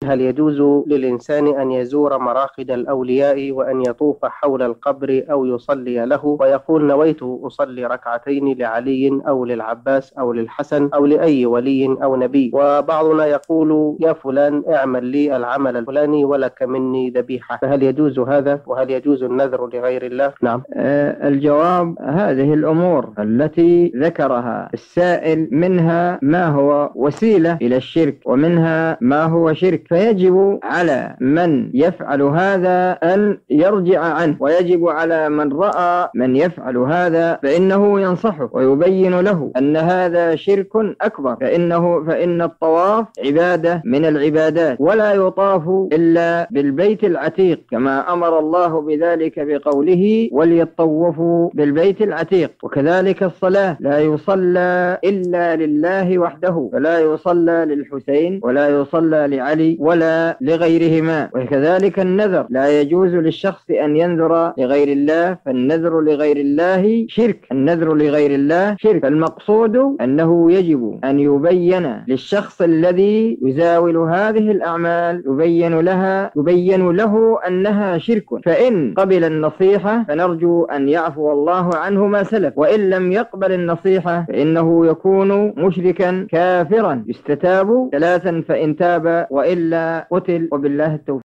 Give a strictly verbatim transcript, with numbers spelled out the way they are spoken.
هل يجوز للإنسان أن يزور مراقد الأولياء وأن يطوف حول القبر أو يصلي له ويقول نويت أصلي ركعتين لعلي أو للعباس أو للحسن أو لأي ولي أو نبي؟ وبعضنا يقول يا فلان اعمل لي العمل الفلاني ولك مني ذبيحة، فهل يجوز هذا؟ وهل يجوز النذر لغير الله؟ نعم. آه الجواب: هذه الأمور التي ذكرها السائل منها ما هو وسيلة إلى الشرك ومنها ما هو شرك، فيجب على من يفعل هذا أن يرجع عنه، ويجب على من رأى من يفعل هذا فإنه ينصحه ويبين له أن هذا شرك أكبر، فإنه فإن الطواف عبادة من العبادات، ولا يطاف إلا بالبيت العتيق كما أمر الله بذلك بقوله وليطوفوا بالبيت العتيق. وكذلك الصلاة لا يصلى إلا لله وحده، فلا يصلى للحسين ولا يصلى لعلي ولا لغيرهما. وكذلك النذر لا يجوز للشخص أن ينذر لغير الله، فالنذر لغير الله شرك، النذر لغير الله شرك. فالمقصود أنه يجب أن يبين للشخص الذي يزاول هذه الأعمال يبين لها يبين له أنها شرك، فإن قبل النصيحة فنرجو أن يعفو الله عنه ما سلف، وإن لم يقبل النصيحة فإنه يكون مشركا كافرا، يستتاب ثلاثا فإن تاب وإلا قتل، وبالله التوفيق.